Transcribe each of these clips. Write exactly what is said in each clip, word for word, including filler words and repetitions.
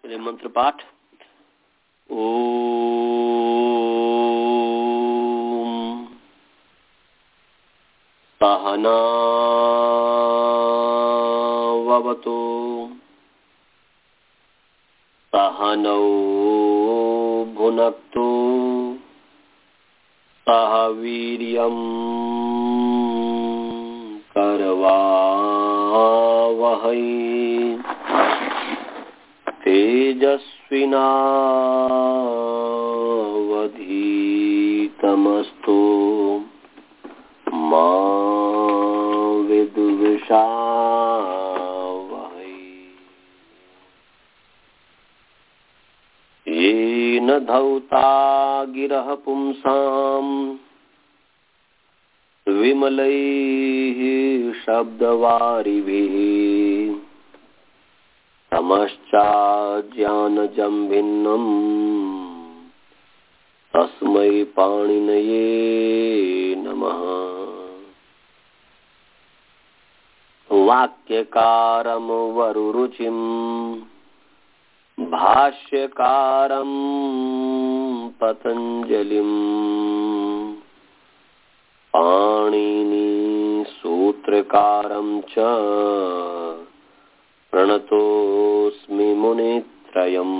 चलिए मंत्र पाठ। ओम सहना ववतु सहनौ भुनक्तु सह वीर्यं करवावहै तेजस्विनावधीतमस्तु मा विद्विषावहै। येन धौता गिरः पुंसां विमलैः शब्दवारिभिः तमश्चाज्ञानजं भिन्नम् तस्मै पाणिनये नमः। वाक्यकारं वरुरुचिं भाष्यकारं पतञ्जलिं पाणिनि सूत्रकारं च प्रणतोऽस्मि मुनित्रयम्।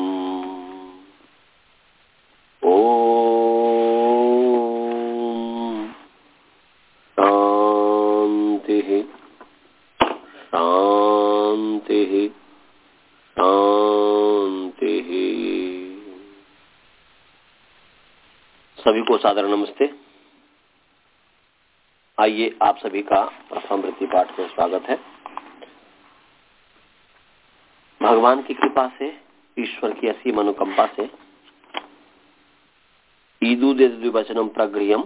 ओम शांतिः शांतिः शांतिः। सभी को सादर नमस्ते। आइए आप सभी का प्रथम वृत्ति पाठ में स्वागत है। भगवान की कृपा से, ईश्वर की असीम अनुकंपा से ईदुदे द्विवचनम प्रगृह्यम,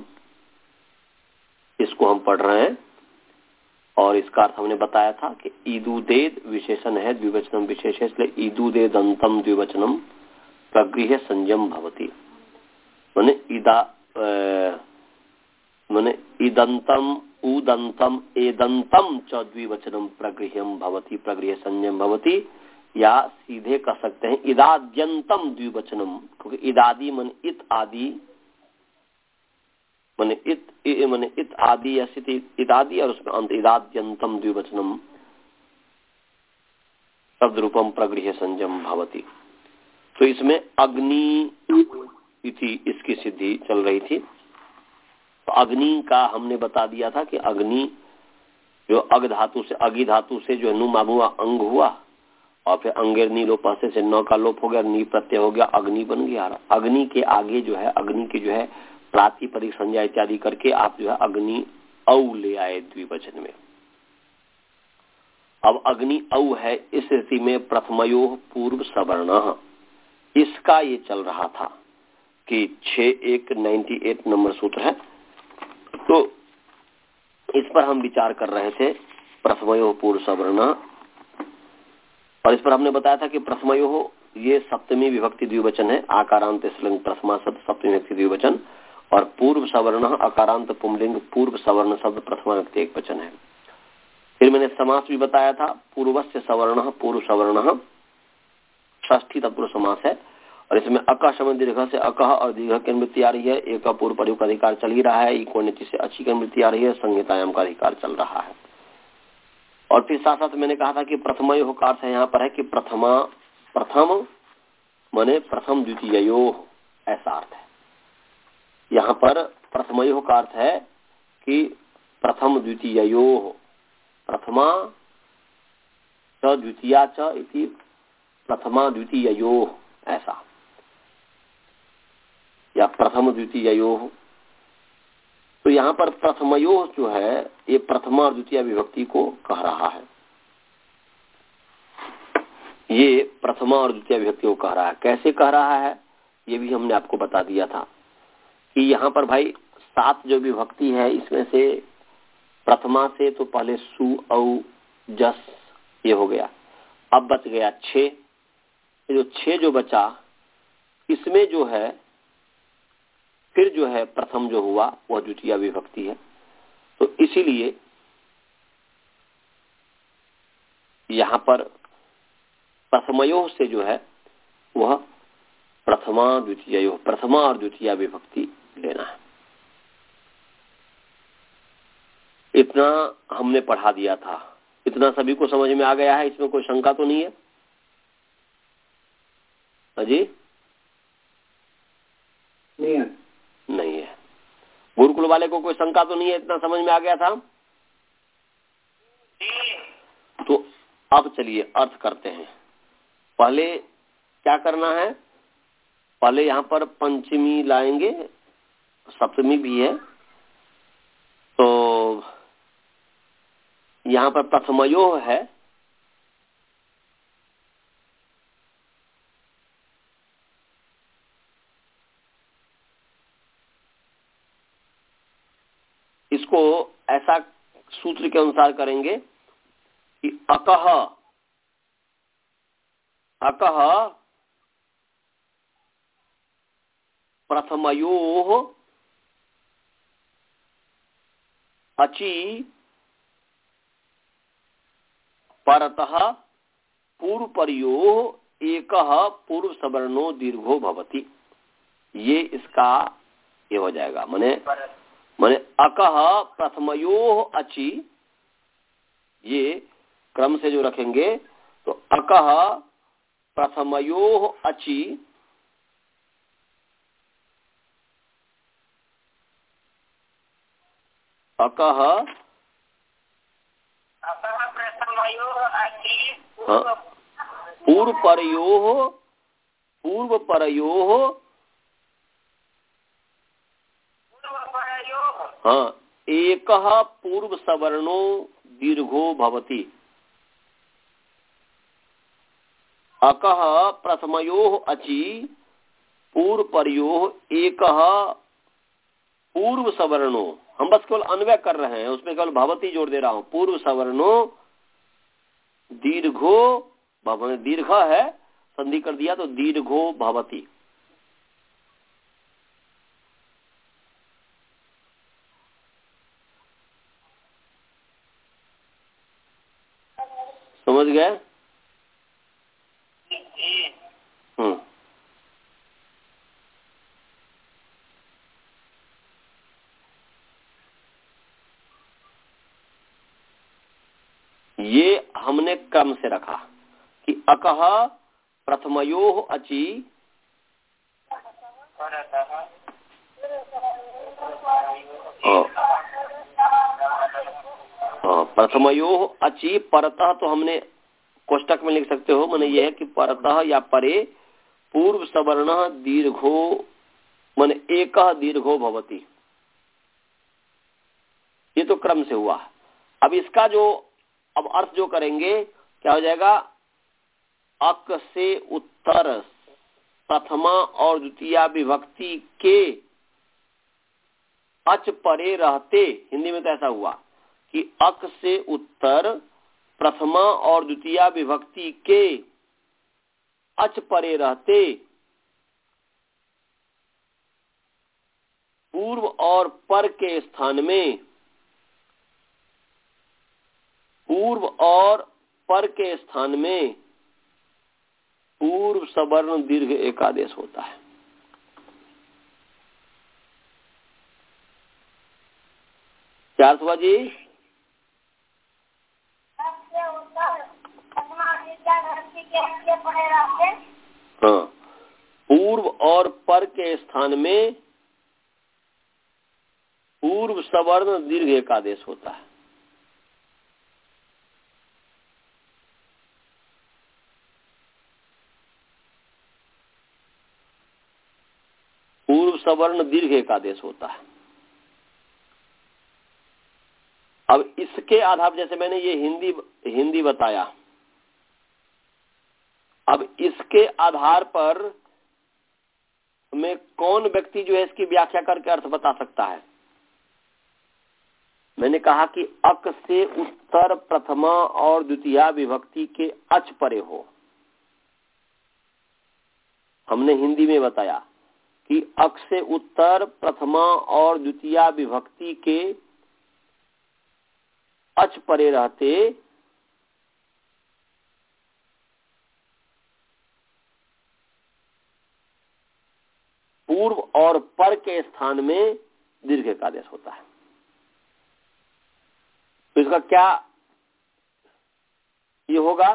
इसको हम पढ़ रहे हैं। और इसका अर्थ हमने बताया था कि ईदुदेद विशेषण है, द्विवचनम विशेष है, इसलिए ईदुदेदंतम द्विवचनम प्रगृह्य संयम भवति। माने इदा माने इदंतम उदंतम एदंतम च द्विवचनम प्रगृह्यम भवति, प्रगृह्य संयम भवति। या सीधे कह सकते हैं इदाद्यंतम द्विवचनम, क्योंकि इदादि मन इत आदि मन इत मन इत आदि अस्ति इदादि और उसमें अंत इदाद्यंतम द्विवचनम शब्द रूपम प्रगृह्य संयम भवति। तो इसमें अग्नि इति इसकी सिद्धि चल रही थी। तो अग्नि का हमने बता दिया था कि अग्नि जो अग धातु से अगी धातु से जो नु मामुआ अंग हुआ और फिर अंगेर नी लोप से नौ का लोप हो गया, नी प्रत्यय हो गया, अग्नि बन गया। अग्नि के आगे जो है अग्नि के जो है प्रातिपदिक संज्ञा इत्यादि करके आप जो है अग्नि औ ले आए द्विवचन में। अब अग्नि औ है, इस स्थिति में प्रथमयोः पूर्व सवर्ण, इसका ये चल रहा था कि छह एक नाइन्टी एट नंबर सूत्र है। तो इस पर हम विचार कर रहे थे, प्रथमयोः पूर्व सवर्ण। और इस पर हमने बताया था कि प्रथमयोः ये सप्तमी विभक्ति द्विवचन है, आकारांत स्त्रीलिंग प्रथमा शब्द सप्तमी विभक्ति द्विवचन, और पूर्व सवर्ण अकारांत पुंलिंग पूर्व सवर्ण शब्द प्रथमा विभक्ति एक वचन है। फिर मैंने समास भी बताया था, पूर्वस्य सवर्ण पूर्व सवर्ण षष्ठी तत्पुरुष समास है। और इसमें अक शब्द दीर्घ से अकह और दीर्घ की निवृत्ति आ रही है, एक का पूर्व प्रयोग का अधिकार चल ही रहा है, इको नीति से अच्छी की निवृत्ति आ रही है, संहितायाम का अधिकार चल रहा है। और फिर साथ साथ मैंने कहा था कि प्रथमयोः का अर्थ यहाँ पर है कि प्रथमा प्रथम माने प्रथम द्वितीययोः, ऐसा अर्थ है। यहाँ पर प्रथमयोः का अर्थ है कि प्रथम द्वितीययोः, प्रथमा च द्वितीया च इति प्रथमा द्वितीययोः, ऐसा, या प्रथम द्वितीययोः। तो यहाँ पर प्रथमयोः जो है ये प्रथमा और द्वितीय विभक्ति को कह रहा है, ये प्रथमा और द्वितीय विभक्ति को कह रहा है। कैसे कह रहा है ये भी हमने आपको बता दिया था कि यहाँ पर भाई सात जो विभक्ति है इसमें से प्रथमा से तो पहले सु औ जस ये हो गया, अब बच गया छह। जो छह जो बचा इसमें जो है फिर जो है प्रथम जो हुआ वह द्वितीय विभक्ति है। तो इसीलिए यहाँ पर प्रथमयोः से जो है वह प्रथमा द्वितीय, प्रथमा और द्वितीय विभक्ति लेना है। इतना हमने पढ़ा दिया था। इतना सभी को समझ में आ गया है? इसमें कोई शंका तो नहीं है? अजी नहीं है। नहीं है। गुरुकुल वाले को कोई शंका तो नहीं है? इतना समझ में आ गया था? तो अब चलिए अर्थ करते हैं। पहले क्या करना है? पहले यहाँ पर पंचमी लाएंगे, सप्तमी भी है, तो यहाँ पर प्रथमयोः है, इसको ऐसा सूत्र के अनुसार करेंगे कि अकः अकः प्रथमयोः अचि परतः पूर्वपर्योः एकः पूर्व सवर्णो दीर्घो भवति। ये इसका ये हो जाएगा। माने माने अकः प्रथमयोः अचि, ये क्रम से जो रखेंगे तो अकः प्रथमयोः अचि अकः पूर्वपरयोः पूर्वपरयोः हाँ एकः पूर्व सवर्णो दीर्घो भवति। अकः प्रथमयोः अचि पूर्वपर्योः एकः पूर्व सवर्णो, हम बस केवल अन्वय कर रहे हैं, उसमें केवल भवती जोड़ दे रहा हूं। पूर्व सवर्णो दीर्घो भवति, दीर्घ है संधि कर दिया तो दीर्घो भवति। समझ गए? हम्म ये हमने क्रम से रखा कि अकः प्रथमयोः अचि प्रथमयोः अचि परतः, तो हमने कोष्टक में लिख सकते हो। माने ये है कि परतः या परे पूर्व सवर्ण दीर्घो, माने एकः दीर्घो भवति। ये तो क्रम से हुआ। अब इसका जो अब अर्थ जो करेंगे क्या हो जाएगा? अक से उत्तर प्रथमा और द्वितीय विभक्ति के अच परे रहते, हिंदी में तो ऐसा हुआ कि अक से उत्तर प्रथमा और द्वितीय विभक्ति के अच परे रहते पूर्व और पर के स्थान में, पूर्व और पर के स्थान में पूर्व सवर्ण दीर्घ एकादेश होता है। क्या अर्थ हुआ जी? हाँ, पूर्व और पर के स्थान में पूर्व सवर्ण दीर्घ एकादेश होता है। पूर्व सवर्ण दीर्घ एकादेश होता है। अब इसके आधार, जैसे मैंने ये हिंदी हिंदी बताया, अब इसके आधार पर में कौन व्यक्ति जो है इसकी व्याख्या करके अर्थ बता सकता है? मैंने कहा कि अक से उत्तर प्रथमा और द्वितीय विभक्ति के अच परे हो। हमने हिंदी में बताया कि अक से उत्तर प्रथमा और द्वितीय विभक्ति के अच परे रहते, पूर्व और पर के स्थान में दीर्घ का आदेश होता है। तो इसका क्या ये होगा?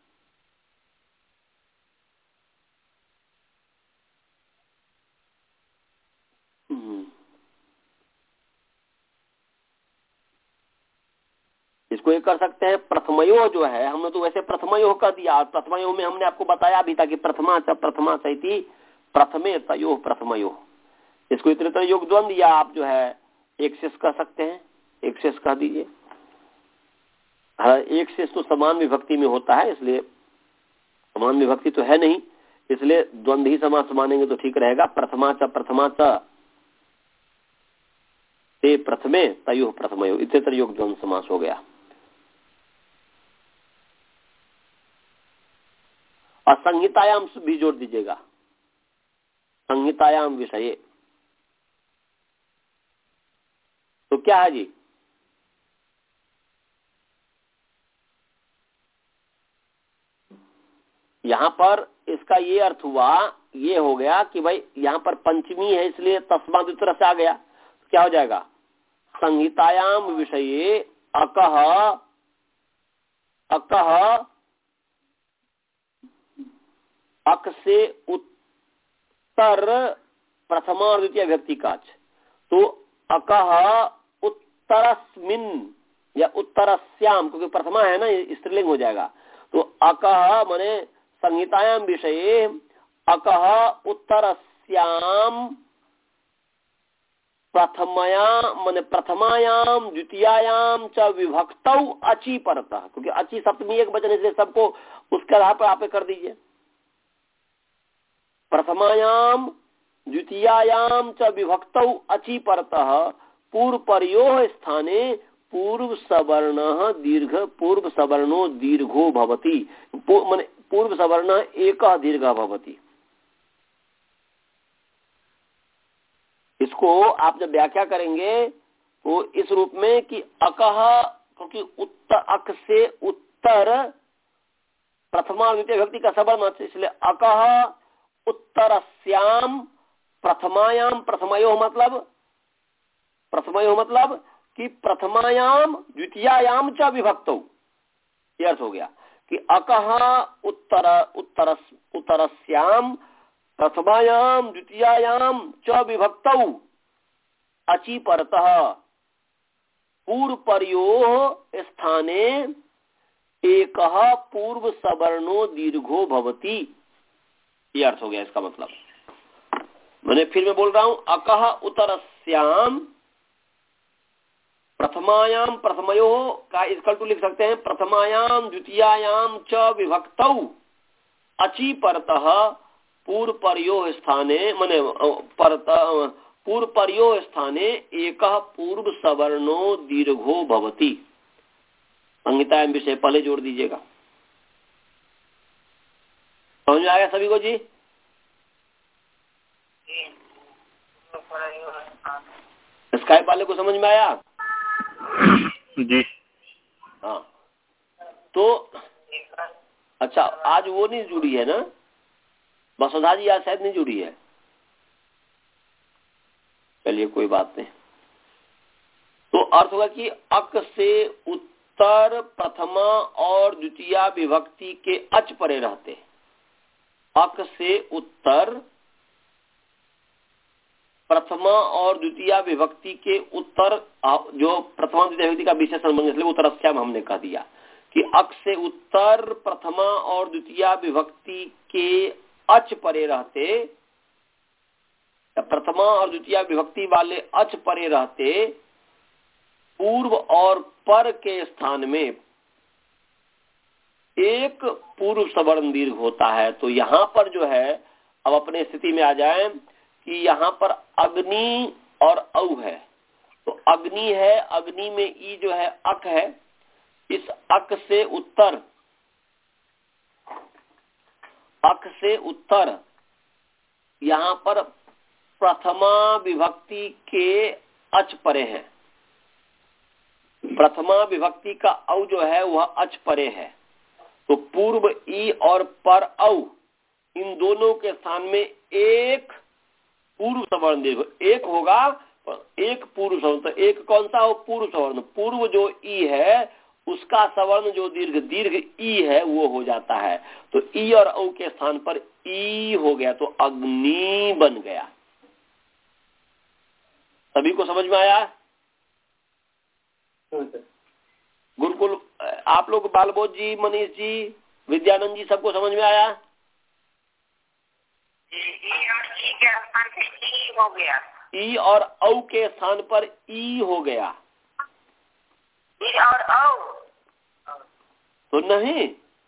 इसको ये कर सकते हैं, प्रथमयो जो है, हमने तो वैसे प्रथमयो कर दिया, और प्रथमयो में हमने आपको बताया भी था कि प्रथमा च प्रथमा सहिति प्रथमे तयो प्रथमयो। इसको इतरेतर योग द्वंद, या आप जो है एक शेष कह सकते हैं, एक शेष कह दीजिए। हाँ, एक शेष तो समान विभक्ति में होता है, इसलिए समान विभक्ति तो है नहीं, इसलिए द्वंद ही समास मानेंगे तो ठीक रहेगा। प्रथमा च प्रथमा च ते प्रथमे तयो प्रथमयो, इतरेतर योग द्वंद समास हो गया। और संहितायाम भी जोड़ दीजिएगा, संहितायाम विषय। तो क्या है जी? यहां पर इसका ये अर्थ हुआ, ये हो गया कि भाई यहां पर पंचमी है, इसलिए तस्मात् उत्तर से आ गया। तो क्या हो जाएगा? संहितायाम विषये अकह अकह अक से उत्तर प्रथमा और द्वितीय व्यक्ति का। तो अकह उत्तरस्मिन या उत्तरस्याम, क्योंकि प्रथमा है ना, स्त्रीलिंग हो जाएगा। तो अकह माने संहितायाम विषये अकह उत्तरस्याम प्रथमया माने प्रथमायाम द्वितीयायाम च विभक्तौ अचि परतः, क्योंकि अचि सप्तमी एक वचन, इसलिए सबको उसके आधार पर आप कर दीजिए। प्रथमायाम द्वितीयायाम च विभक्तौ अचि परतः पूर्व परयोः स्थाने पूर्व सवर्ण दीर्घ पूर्व सवर्णो दीर्घो भवति, माने पूर्व सवर्ण एकः दीर्घः भवति। इसको आप जब व्याख्या करेंगे तो इस रूप में कि अकह, क्योंकि उत्तर अक से उत्तर प्रथमा द्वितीय व्यक्ति का सवर्ण, इसलिए अकह उत्तरस्याम प्रथमायाम प्रथमयो मतलब प्रथमयो मतलब कि प्रथमायाम द्वितीयायाम च विभक्तौ, यह अर्थ हो गया कि अकह उत्तर उत्तर उत्तरस्याम प्रथमायाम द्वितीयायाम च विभक्तौ अचि परतः पूर्व परयोः स्थाने एकः पूर्व सवर्णो दीर्घो भवति, यह अर्थ हो गया इसका मतलब। मैंने फिर मैं बोल रहा हूं, अकह उत्तरस्याम प्रथमायाम प्रथमयोः का इसकल टू लिख सकते हैं, प्रथमायाम द्वितीयायाम च विभक्तौ अचि परतः पूर्व परयोः स्थाने माने परतः पूर्व परयोः स्थाने एकः पूर्व सवर्णो दीर्घो भवति। संहितायाम विषय पहले जोड़ दीजिएगा। समझ में आया सभी को जी? स्काइप वाले को समझ में आया जी? हाँ। तो अच्छा, आज वो नहीं जुड़ी है ना, वसुधा जी आज शायद नहीं जुड़ी है। चलिए कोई बात नहीं। तो अर्थ होगा कि अक से उत्तर प्रथमा और द्वितीय विभक्ति के अच परे रहते। अक से उत्तर प्रथमा और द्वितीय विभक्ति के उत्तर, जो प्रथमा द्वितीय विभक्ति का विशेषण बन, इसलिए उत्तरस्याम हमने कह दिया कि अक से उत्तर प्रथमा और द्वितीय विभक्ति के अच परे रहते, प्रथमा और द्वितीय विभक्ति वाले अच परे रहते पूर्व और पर के स्थान में एक पूर्व सवर्ण दीर्घ होता है। तो यहाँ पर जो है, अब अपने स्थिति में आ जाए कि यहाँ पर अग्नि और औ है। तो अग्नि है, अग्नि में ई जो है अक है, इस अक से उत्तर अक से उत्तर यहाँ पर प्रथमा विभक्ति के अच परे है। प्रथमा विभक्ति का औ जो है वह अच परे है। तो पूर्व ई और पर औ, इन दोनों के स्थान में एक पूर्व सवर्ण दीर्घ एक होगा, एक पूर्व सवर्ण। तो एक कौन सा हो? पूर्व सवर्ण। पूर्व जो ई है उसका सवर्ण जो दीर्घ दीर्घ ई है वो हो जाता है। तो ई और औ के स्थान पर ई हो गया, तो अग्नि बन गया। सभी को समझ में आया? गुरुकुल आप लोग, बालबोध जी, मनीष जी, विद्यानंद जी, सबको समझ में आया? ई और ई के स्थान पे ई हो गया। ई और औ के स्थान पर ई हो गया। ई और औ तो नहीं,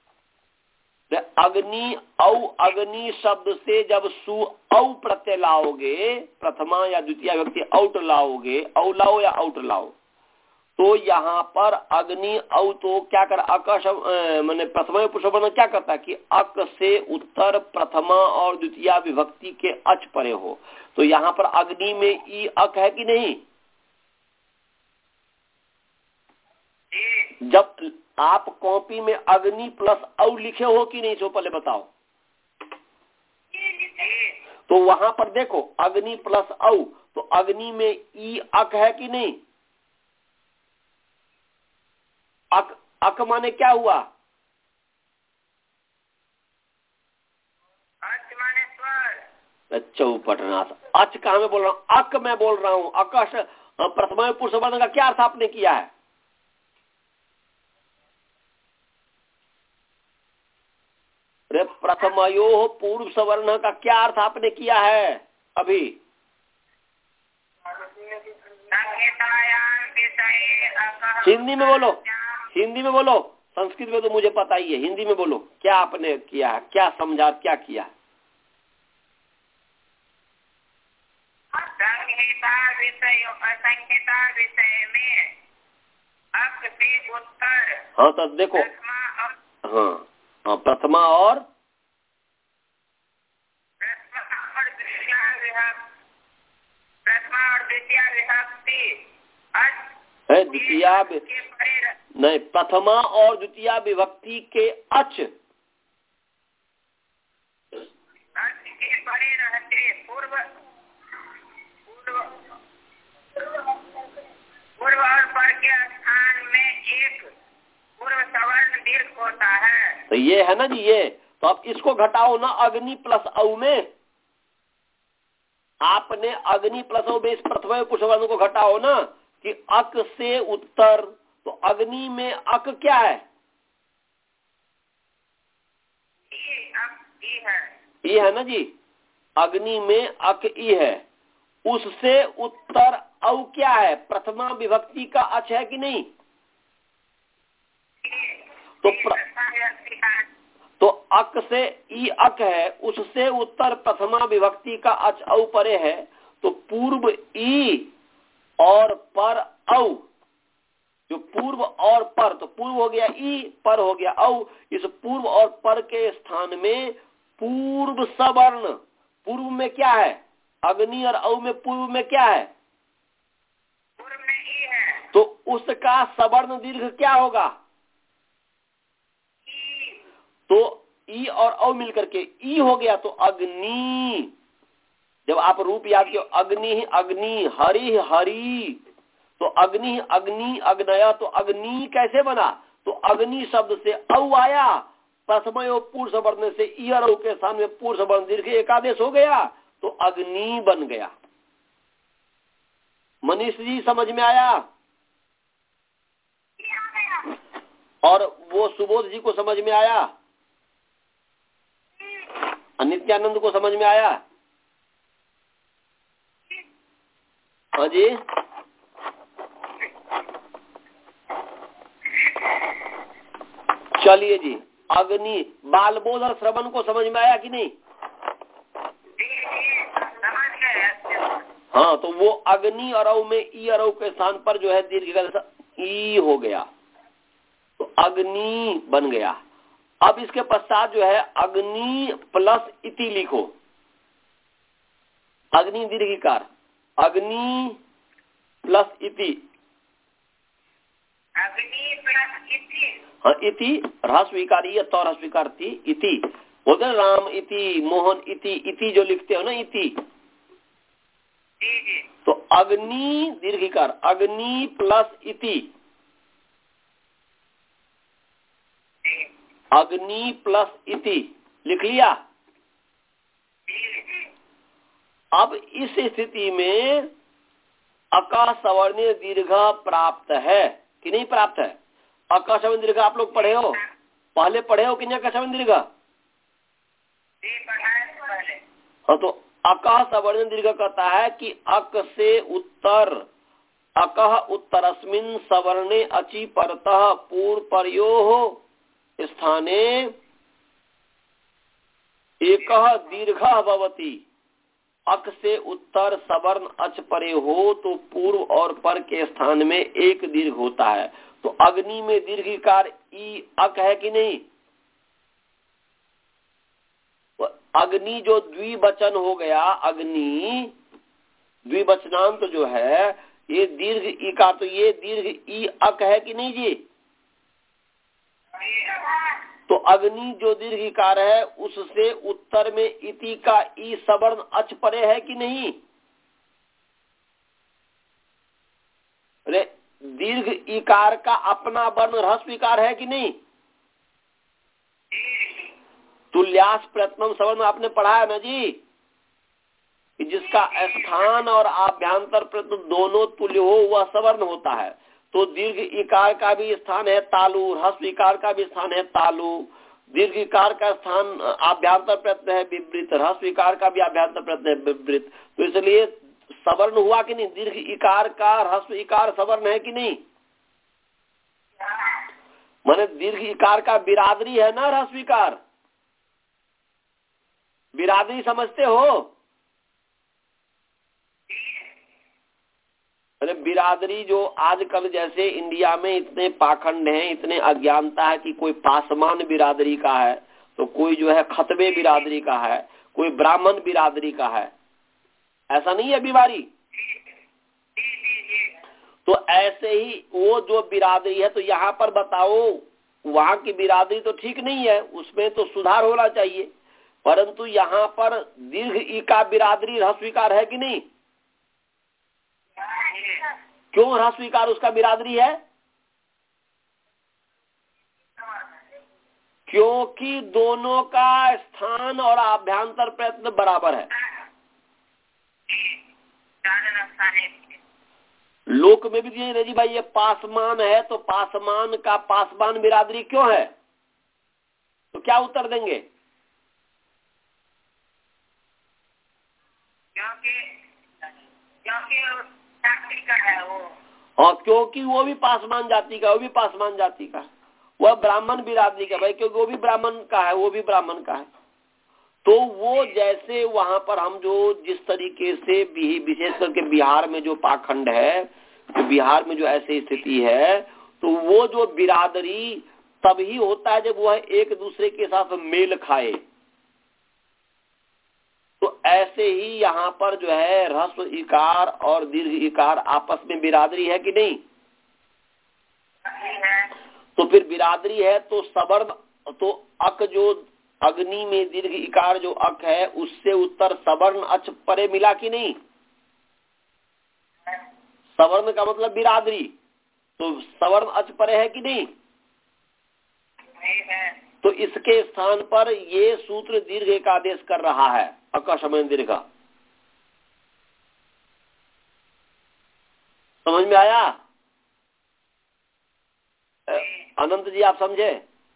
अग्नि औ अग्नि शब्द से जब सु औ प्रत्यय लाओगे, प्रथमा या द्वितीय व्यक्ति औट लाओगे, औ लाओ या औट लाओ, तो यहाँ पर अग्नि औ तो क्या कर, अक मैंने प्रथमा पुरुष क्या करता है कि अक से उत्तर प्रथमा और द्वितीय विभक्ति के अच परे हो। तो यहाँ पर अग्नि में ई अक है कि नहीं? जब आप कॉपी में अग्नि प्लस औ लिखे हो कि नहीं, सो पहले बताओ। तो वहां पर देखो अग्नि प्लस औ, तो अग्नि में ई अक है कि नहीं? अक अक माने क्या हुआ? अच माने स्वर। चौपटनाथ। अच कहा मैं बोल रहा हूँ? अक मैं बोल रहा हूँ। अकश प्रथमा पुरुष वर्ण का क्या अर्थ आपने किया है? प्रथमयो पूर्व सवर्ण का क्या अर्थ आपने किया है अभी? हिंदी में बोलो, हिंदी में बोलो, संस्कृत में तो मुझे पता ही है, हिंदी में बोलो क्या आपने किया है, क्या समझा, क्या किया? संहिता विषय असंहिता विषय में अक से उत्तर। हाँ तो देखो, हाँ हाँ प्रथमा और प्रथमा और द्वितीय विभक्ति है, द्वितीय नहीं, प्रथमा और द्वितीय विभक्ति के अच अच के परे रहते पूर्व पूर्व और पर के स्थान में एक पूर्व सवर्ण दीर्घ होता है। तो ये है ना जी, ये तो आप इसको घटाओ ना, अग्नि प्लस औ में आपने अग्नि प्लस औ में इस प्रथम पुरुष वर्ण को घटाओ ना कि अक से उत्तर, तो अग्नि में अक क्या है? ई, अक ई है। ई है ना जी, अग्नि में अक ई है। उससे उत्तर औ क्या है? प्रथमा विभक्ति का अच है कि नहीं? तो प्र... तो अक से ई अक है, उससे उत्तर प्रथमा विभक्ति का अच औ परे है। तो पूर्व ई और पर औ, जो पूर्व और पर, तो पूर्व हो गया ई, पर हो गया औ। इस पूर्व और पर के स्थान में पूर्व सवर्ण, पूर्व में क्या है? अग्नि और औ में पूर्व में क्या है? पूर्व में ई है। तो उसका सवर्ण दीर्घ क्या होगा? तो ई और औ मिलकर के ई हो गया, तो अग्नि। जब आप रूप याद किया, अग्नि अग्नि, हरि हरि, तो अग्नि अग्नि अग्नया, तो अग्नि कैसे बना? तो अग्नि शब्द से औ आया, प्रथमयो पूर्व सवर्ण से ई और औ के स्थान में पूर्व सवर्ण दीर्घ एकादेश हो गया, तो अग्नि बन गया। मनीष जी समझ में आया? और वो सुबोध जी को समझ में आया? नित्यानंद को समझ में आया? हाँ जी, चलिए जी। अग्नि, बालबोध और श्रवण को समझ में आया कि नहीं? हाँ, तो वो अग्नि और औ में ई और औ के स्थान पर जो है दीर्घ ई हो गया, तो अग्नि बन गया। अब इसके पश्चात जो है अग्नि प्लस इति लिखो, अग्नि दीर्घिकार, अग्नि प्लस इति, अग्नि प्लस इति, हाँ इति ह्रस्वीकारी तो ह्रस्वीकार थी, इति बोलते राम इति, मोहन इति, इति जो लिखते हो ना इति, जी जी तो अग्नि दीर्घिकार, अग्नि प्लस इति, जी अग्नि प्लस इति लिख लिया। जी जी अब इस स्थिति में अका सवर्णीय दीर्घ प्राप्त है कि नहीं प्राप्त है? अका सवर्णीय दीर्घ आप लोग पढ़े हो, पहले पढ़े हो कि नहीं अका सवर्णीय दीर्घ? जी पढ़ाए पहले। हाँ, तो अकः सवर्णीय दीर्घ कहता है कि अक से उत्तर, अकः उत्तरस्मिन् सवर्णे अचि परतः पूर्व परयोः स्थाने एकः दीर्घः भवति। अक से उत्तर सवर्ण अच परे हो तो पूर्व और पर के स्थान में एक दीर्घ होता है। तो अग्नि में दीर्घिकार ई अक है कि नहीं? अग्नि जो द्विवचन हो गया, अग्नि द्विवचनांत तो जो है ये दीर्घ ई का, तो ये दीर्घ ई अक है कि नहीं जी? तो अग्नि जो दीर्घिकार है उससे उत्तर में इति का ई सवर्ण अच परे है कि नहीं? अरे दीर्घ इकार का अपना वर्ण ह्रस्व इकार है कि नहीं? तुल्यास प्रयत्नम सवर्ण आपने पढ़ा है ना जी, कि जिसका स्थान और आभ्यंतर प्रयत्न दोनों तुल्य हो वह सवर्ण होता है। तो दीर्घ इकार का भी स्थान है तालु, ह्रस्व इकार का भी स्थान है तालु। दीर्घ इकार का स्थान आभ्यंतर प्रयत्न है विवृत, ह्रस्व इकार का भी आभ्यंतर प्रयत्न है विवृत। तो इसलिए सवर्ण हुआ कि नहीं? दीर्घ इकार का ह्रस्व इकार सवर्ण है कि नहीं? माने दीर्घ इकार का बिरादरी है ना ह्रस्व इकार? बिरादरी समझते हो? अरे बिरादरी जो आजकल जैसे इंडिया में इतने पाखंड हैं, इतने अज्ञानता है कि कोई पासमान बिरादरी का है, तो कोई जो है खतबे बिरादरी का है, कोई ब्राह्मण बिरादरी का है। ऐसा नहीं है बीमारी? तो ऐसे ही वो जो बिरादरी है, तो यहाँ पर बताओ वहाँ की बिरादरी तो ठीक नहीं है, उसमें तो सुधार होना चाहिए। परंतु यहाँ पर दीर्घ ई का बिरादरी ह्रस्वीकार है कि नहीं? क्यों ह्रस्वीकार उसका बिरादरी है? क्योंकि दोनों का स्थान और आभ्यंतर प्रयत्न बराबर है। लोक में भी दिए जी भाई ये पासमान है, तो पासमान का पासमान बिरादरी क्यों है? तो क्या उत्तर देंगे? क्योंकि क्योंकि जाति का है वो, और क्योंकि वो भी पासमान जाति का, वो भी पासमान जाति का, वह ब्राह्मण बिरादरी का भाई, क्योंकि वो भी ब्राह्मण का है, वो भी ब्राह्मण का है। तो वो जैसे वहां पर हम जो जिस तरीके से विशेष करके बिहार में जो पाखंड है, तो बिहार में जो ऐसी स्थिति है, तो वो जो बिरादरी तभी होता है जब वह एक दूसरे के साथ मेल खाए। तो ऐसे ही यहाँ पर जो है ह्रस्व इकार और दीर्घ इकार आपस में बिरादरी है कि नहीं? तो फिर बिरादरी है तो सवर्ण, तो अक जो अग्नि में दीर्घ इकार जो अक है उससे उत्तर सवर्ण अच परे मिला कि नहीं? सवर्ण का मतलब बिरादरी, तो सवर्ण अच परे है कि नहीं? तो इसके स्थान पर ये सूत्र दीर्घ का आदेश कर रहा है, अकशमय दीर्घ। समझ में आया? अनंत जी आप समझे?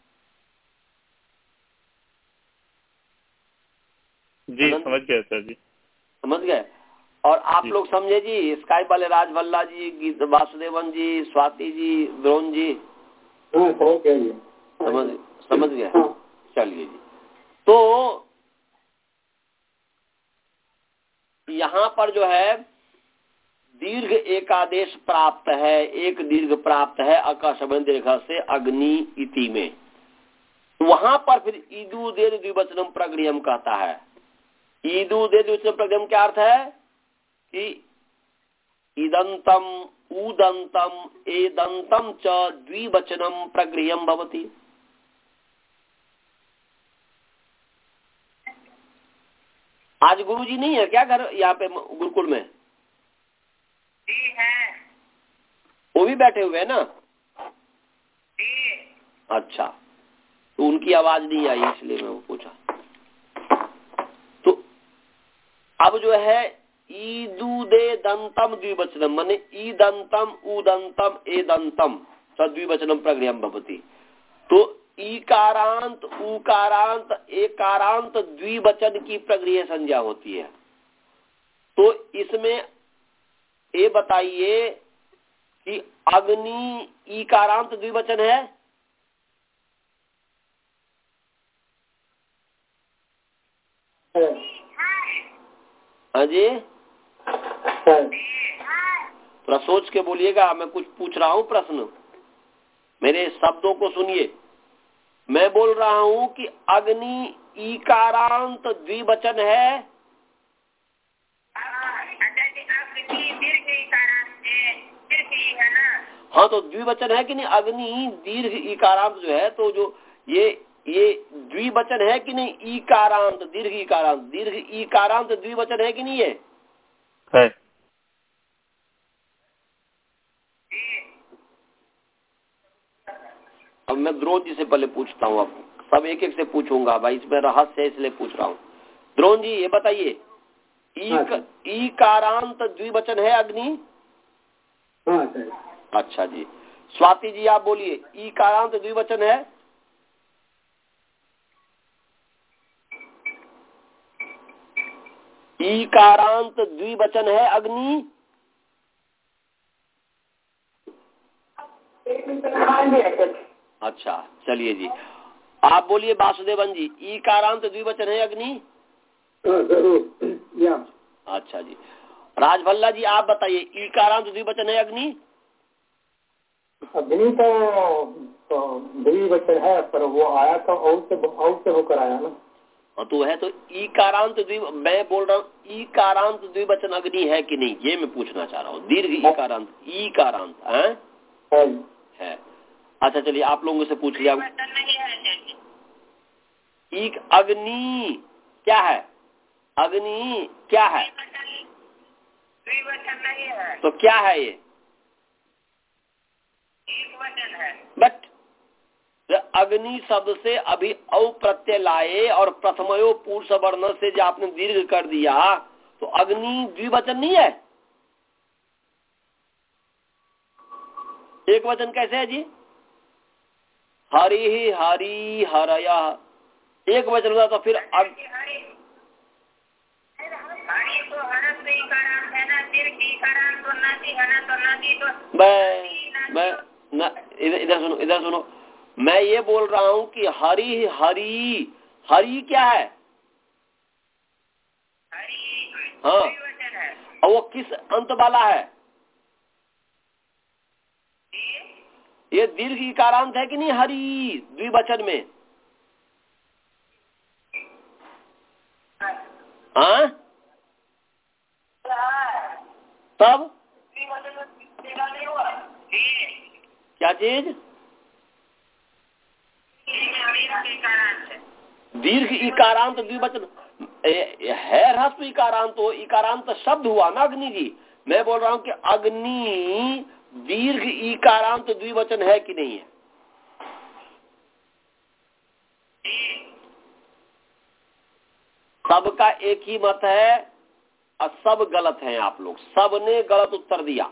जी समझ गए सर जी, समझ गए। और आप लोग समझे जी, स्काई वाले राज भल्ला जी, गीत वासुदेवन जी, स्वाति जी, द्रोण जी? हाँ, समझ गए जी। समझ समझ गए। चलिए जी, तो यहाँ पर जो है दीर्घ एकादेश प्राप्त है, एक दीर्घ प्राप्त है अकशमय दीर्घ से अग्नि इति में। वहां पर फिर ईदु दे द्विवचनम प्रगृहम कहता है। ईदु दे द्विवचनम प्रगृहम क्या अर्थ है? कि इदंतम उदंतम एदंतम च द्विवचनम प्रगृहम भवति। आज गुरुजी नहीं है क्या घर यहाँ पे गुरुकुल में? है। वो भी बैठे हुए हैं ना? जी। अच्छा, तो उनकी आवाज नहीं आई इसलिए मैं वो पूछा। तो अब जो है ईदुदे दंतम द्विवचनम, माने ई दंतम उ दंतम ए दंतम द्विवचनम प्रगृह्यम भवति। तो ईकारांत उकारांत एकारांत द्विवचन की प्रगृह्य संज्ञा होती है। तो इसमें ये बताइए कि अग्नि ईकारांत द्विवचन है? हाँ जी, थोड़ा सोच के बोलिएगा, मैं कुछ पूछ रहा हूँ प्रश्न, मेरे शब्दों को सुनिए। मैं बोल रहा हूँ कि अग्नि ईकारांत द्विवचन है? हाँ, तो द्विवचन है कि नहीं? अग्नि दीर्घ ईकारांत जो है, तो जो ये ये द्विवचन है कि नहीं? ईकारांत दीर्घ ईकारांत, दीर्घ ईकारांत द्विवचन है कि नहीं? है, है। अब मैं द्रोण जी से पहले पूछता हूँ, अब सब एक एक से पूछूंगा भाई, इसमें रहस्य है इसलिए पूछ रहा हूँ। द्रोण जी ये बताइए, ईकारांत द्विवचन है अग्नि? हाँ सर। अच्छा जी। स्वाति जी आप बोलिए, ईकारांत द्विवचन है? ईकारांत द्विवचन है अग्नि? अच्छा चलिए जी, आप बोलिए वासुदेवन जी, ईकारांत द्विवचन है अग्नि? जरूर। या अच्छा जी। राजभल्ला जी आप बताइए, ईकारांत द्विवचन है अग्नि? अग्नि तो द्विवचन है, पर वो आया तो औ से औ से होकर आया ना। हाँ तो है, तो ईकारांत द्विव मैं बोल रहा हूँ ईकारांत द्विवचन अग्नि है कि नहीं, ये मैं पूछना चाह रहा हूँ। दीर्घ ईकारांत, ईकारांत है, है। है। अच्छा चलिए, आप लोगों से पूछ लिया। ईक अग्नि क्या है? अग्नि क्या है? तो क्या है ये? बट अग्नि शब्द से अभी औ प्रत्यय लाए और प्रथमयो पुरुष वर्ण से जो आपने दीर्घ कर दिया, तो अग्नि द्विवचन नहीं है? एक वचन कैसे है जी? हरि हरि हरया, एक वचन होता तो फिर अग... मैं मैं इधर सुनो, इधर सुनो, मैं ये बोल रहा हूँ कि हरि हरि हरि क्या है? हाँ, और वो किस अंत वाला है? ये दीर्घ इकारांत है कि नहीं हरि द्विवचन में? हाँ, तब क्या चीज? दीर्घ इकारांत द्विवचन है, ह्रस्व इकारांत हो, इकारांत शब्द हुआ ना अग्नि जी। मैं बोल रहा हूँ कि अग्नि दीर्घ इकारांत द्विवचन है कि नहीं है? सबका एक ही मत है और सब गलत हैं आप लोग, सब ने गलत उत्तर दिया,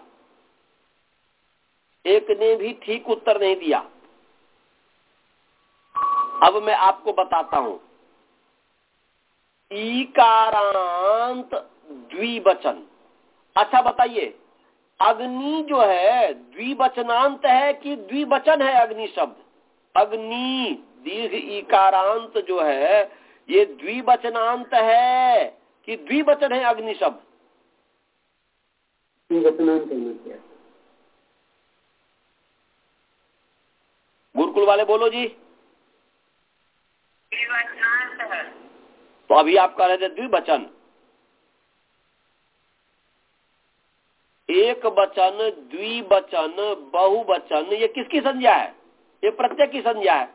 एक ने भी ठीक उत्तर नहीं दिया। अब मैं आपको बताता हूं, ईकारांत द्विवचन। अच्छा बताइए, अग्नि जो है द्विवचनांत है कि द्विवचन है? अग्नि शब्द, अग्नि दीर्घ ईकारांत जो है ये द्विवचनांत है कि द्विवचन है अग्नि शब्द? द्विवचनांत। गुरुकुल वाले बोलो जी। है। तो अभी आप कह रहे थे द्विवचन, एक वचन, द्विवचन, बहुवचन, ये किसकी संज्ञा है? ये प्रत्यय की संज्ञा है।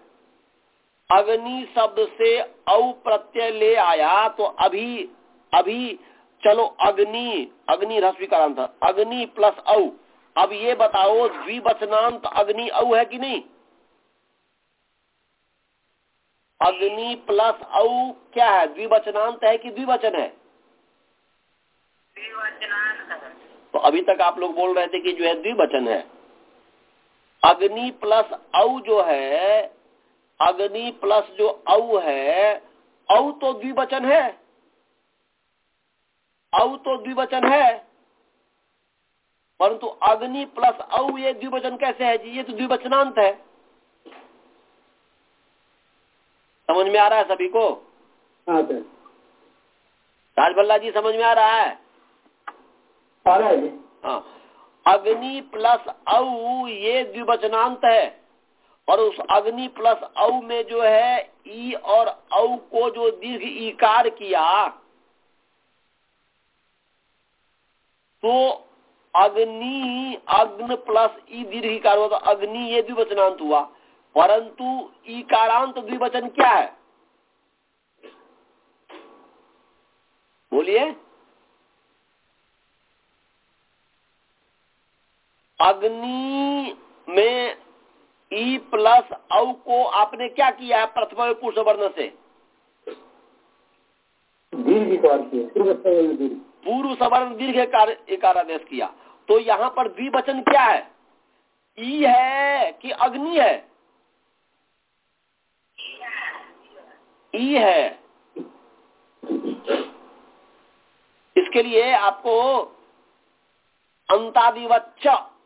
अग्नि शब्द से औ प्रत्यय ले आया तो अभी अभी चलो अग्नि, अग्नि ह्रस्वीकारांत, अग्नि प्लस औ। अब ये बताओ द्विवचनांत अग्नि औ है कि नहीं? अग्नि प्लस औ क्या है, द्विवचनांत है कि द्विवचन है? तो अभी तक आप लोग बोल रहे थे कि जो है द्विवचन है। अग्नि प्लस औ जो है, अग्नि प्लस जो औ है, औ तो द्विवचन है, औ तो द्विवचन है, परंतु अग्नि प्लस औ ये द्विवचन कैसे है जी? ये तो द्विवचनांत है। समझ में आ रहा है सभी को? राजभल्ला जी समझ में आ रहा है? आ रहा है। हाँ, अग्नि प्लस औ ये द्विवचनांत है, और उस अग्नि प्लस औ में जो है ई और औ को जो दीर्घ ईकार किया, तो अग्नि, अग्न प्लस ई दीर्घ ईकार हुआ, तो अग्नि ये द्विवचनांत हुआ। परंतु ईकारांत द्विवचन क्या है? बोलिए। अग्नि में ई प्लस औ को आपने क्या किया है? प्रथमा पुरुष वर्ण से पूर्व सवर्ण दीर्घ एकारादेश किया। तो यहाँ पर द्विवचन क्या है? ई है कि अग्नि है? ई है। इसके लिए आपको अंतादिवच्च,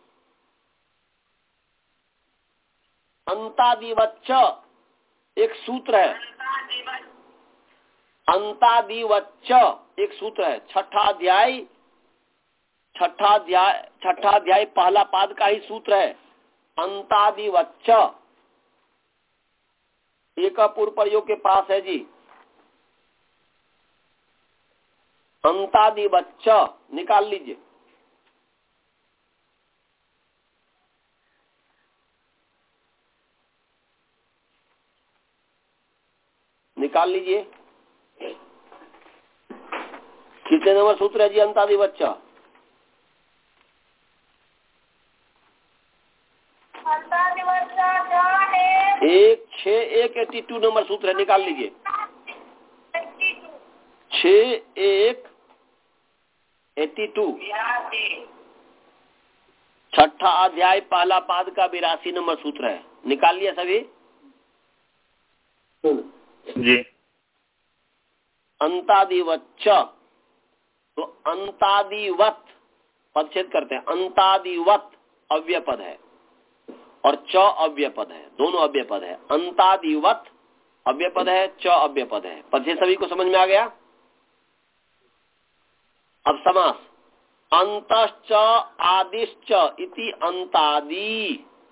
अंतादिवच्च एक सूत्र है, अंतादिवच्च एक सूत्र है, छठा अध्याय, छठा अध्याय छठा अध्याय पहला पाद का ही सूत्र है, अंतादिवच्च। एक पूर्व प्रयोग के पास है जी, अंतादिवच्च निकाल लीजिए। निकाल लीजिए। कितने नंबर सूत्र है जी अंतादिवच्च? एक छह एक एट्टी टू नंबर सूत्र है, निकाल लीजिए। छह एक एट्टी टू, छठा अध्याय पहला पाद का बिरासी नंबर सूत्र है, निकाल लिया सभी? जी। अंतादिवच्च, तो अंतादिवत पदच्छेद करते हैं, अंतादिवत अव्यय पद है और च अव्यय पद है, दोनों अव्यय पद है। अंतादिवत अव्यय पद है, च अव्यय पद है। पदच्छेद सभी को समझ में आ गया? अब समास, अंतश्च आदिश्च इति अंतादि,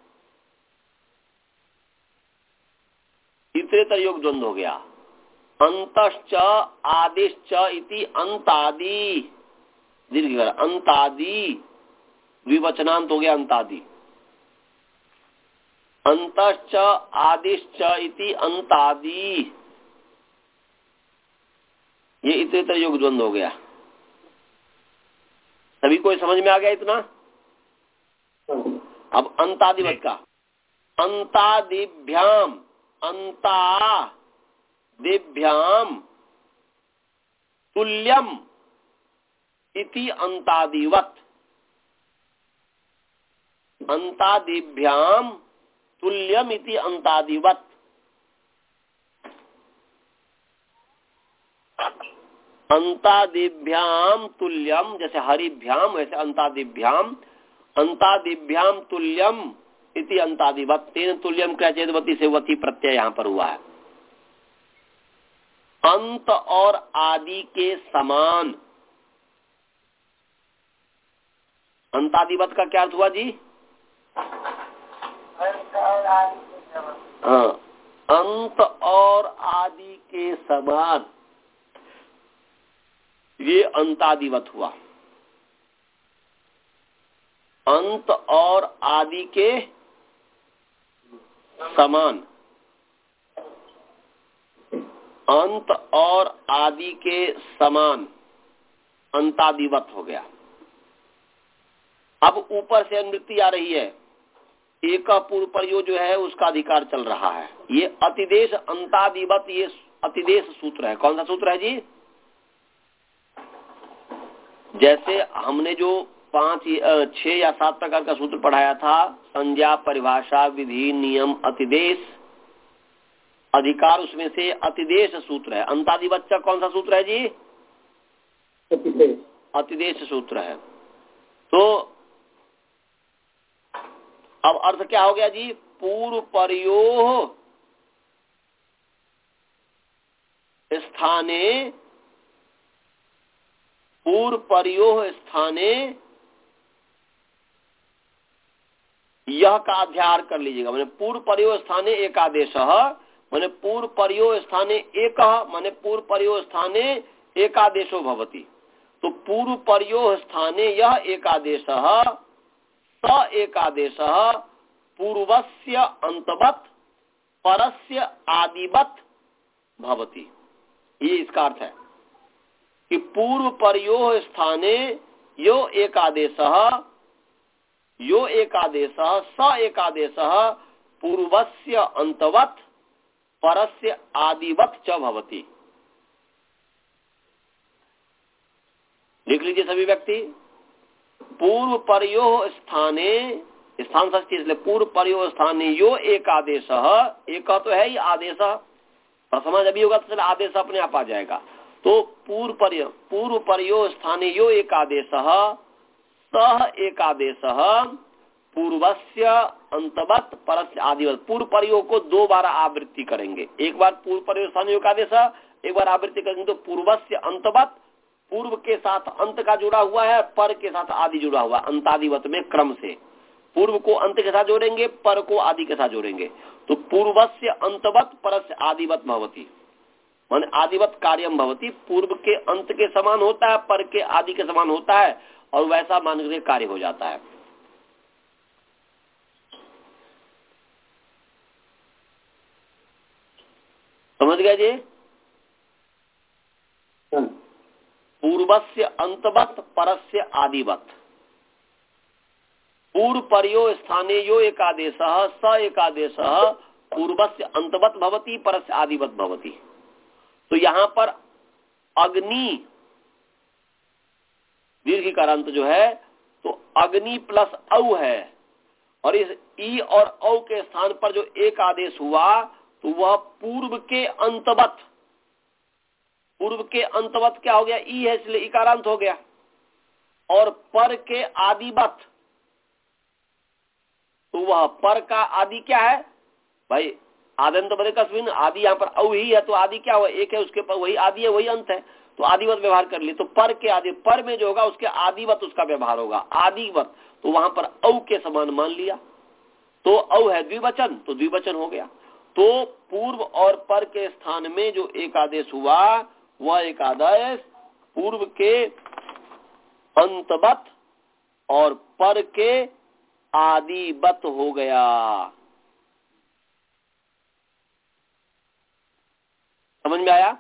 इतरेतर योग द्वंद्व हो गया। अंतश्च आदिश्च इति अंतादि, दीर्घ अंतादि, द्विवचनांत हो गया अंतादि। अंतश्च आदिश्च इति अंतादि, ये इतरेतर योग द्वंद्व हो गया। सभी को समझ में आ गया इतना? अब अंतादिवत का, अंतादिभ्याम, अंता दिभ्याम तुल्यम इति अंतादिवत, अंतादिभ्याम तुल्यम इति अंतादिवत। अंतादिभ्याम तुल्यम, जैसे हरिभ्याम वैसे अंतादिभ्याम, अंतादिभ्याम तुल्यम इति अंतादिवत। तेन तुल्यम क्या चेदवती से वती प्रत्यय यहाँ पर हुआ है। अंत और आदि के समान, अंतादिवत का क्या अर्थ हुआ जी? हाँ, अंत और आदि के समान, ये अंतादिवत हुआ। अंत और आदि के समान, अंत और आदि के समान, अंतादिवत हो गया। अब ऊपर से अनुवृत्ति आ रही है, एक पूर्व प्रयो जो है उसका अधिकार चल रहा है। ये अतिदेश अंतादिवत, ये अतिदेश सूत्र है। कौन सा सूत्र है जी? जैसे हमने जो पांच छह या सात प्रकार का सूत्र पढ़ाया था, संज्ञा, परिभाषा, विधि, नियम, अतिदेश, अधिकार, उसमें से अतिदेश सूत्र है। अंतादिवत का कौन सा सूत्र है जी? अतिदेश अतिदेश सूत्र है। तो अब अर्थ क्या हो गया जी? पूर्व प्रयोह स्थाने, पूर्व प्रयोह स्थाने यह का अध्यार कर लीजिएगा। मैंने पूर्व प्रयोह स्थाने एकादेश, मैंने पूर्व प्रयोह स्थाने एक, मैंने पूर्व प्रयोह स्थाने एकादेशो भवति। तो पूर्व प्रयोह स्थाने यह एकादेश, स एकादेश पूर्वस्य अंतवत परस्य आदिवत भवति। ये इसका अर्थ है कि पूर्व प्रयोह स्थाने यो एकादेश, यो एकादेश स एकादेश पूर्वस्य अंतवत परस्य आदिवत च भवति। लिख लीजिए सभी व्यक्ति। पूर्व प्रयोह स्थाने, स्थान षष्ठी इसलिए पूर्व प्रयोह स्थाने यो एकादेश, एक तो है ही आदेश, प्रथमा जब भी होगा तो आदेश अपने आप आ जाएगा। तो पूर्व प्रयोग, पूर्व प्रयोग स्थाने यो एकादेश, सह एकादेश पूर्वस्य अंतवत परस्य आदिवत। पूर्व प्रयोग को दो बार आवृत्ति करेंगे, एक बार पूर्व प्रयोग स्थाने एकादेश, एक बार आवृत्ति करेंगे तो पूर्वस्य अंतवत, पूर्व के साथ अंत का जुड़ा हुआ है, पर के साथ आदि जुड़ा हुआ, अंतादिवत में क्रम से पूर्व को अंत के साथ जोड़ेंगे, पर को आदि के साथ जोड़ेंगे। तो पूर्वस्य अंतवत परस्य आदिवत भवति, मान आदिवत कार्यम भवति। पूर्व के अंत के समान होता है, पर के आदि के समान होता है, और वैसा मान के कार्य हो जाता है। समझ गए जी? पूर्वस्य अंतवत परस्य आदिवत, पूर्व प्रयोग स्थाने यो एकादेश, स एकादेश पूर्वस्य अंतवत भवति परस्य आदिवत भवति। तो यहाँ पर अग्नि दीर्घिकारांत जो है, तो अग्नि प्लस औ है, और इस ई और औ के स्थान पर जो एक आदेश हुआ तो वह पूर्व के अंतवत, पूर्व के अंतवत क्या हो गया? ई है इसलिए इकारांत हो गया, और पर के आदिवत, तो वह पर का आदि क्या है भाई? आदंत बदे कस्मिन, आदि यहाँ पर औ ही है, तो आदि क्या हुआ? एक है, उसके पर वही आदि है, वही अंत है, तो आदिवत व्यवहार कर लिए। तो पर के आदि, पर में जो होगा उसके आदिवत उसका व्यवहार होगा, आदिवत, तो वहां पर औ के समान मान लिया, तो औ है द्विवचन, तो द्विवचन हो गया। तो पूर्व और पर के स्थान में जो एक आदेश हुआ वह एक आदेश पूर्व के अंतवत और पर के आदिवत हो गया। समझ में आया?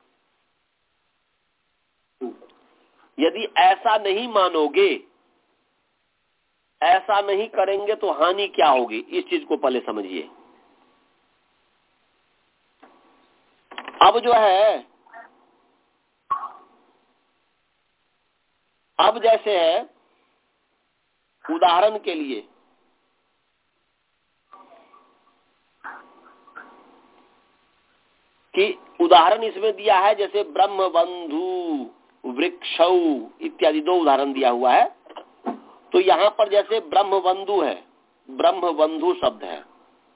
यदि ऐसा नहीं मानोगे, ऐसा नहीं करेंगे तो हानि क्या होगी, इस चीज को पहले समझिए। अब जो है, अब जैसे है उदाहरण के लिए, कि उदाहरण इसमें दिया है जैसे ब्रह्म बंधु, वृक्षौ इत्यादि दो उदाहरण दिया हुआ है। तो यहाँ पर जैसे ब्रह्म बंधु है, ब्रह्म बंधु शब्द है।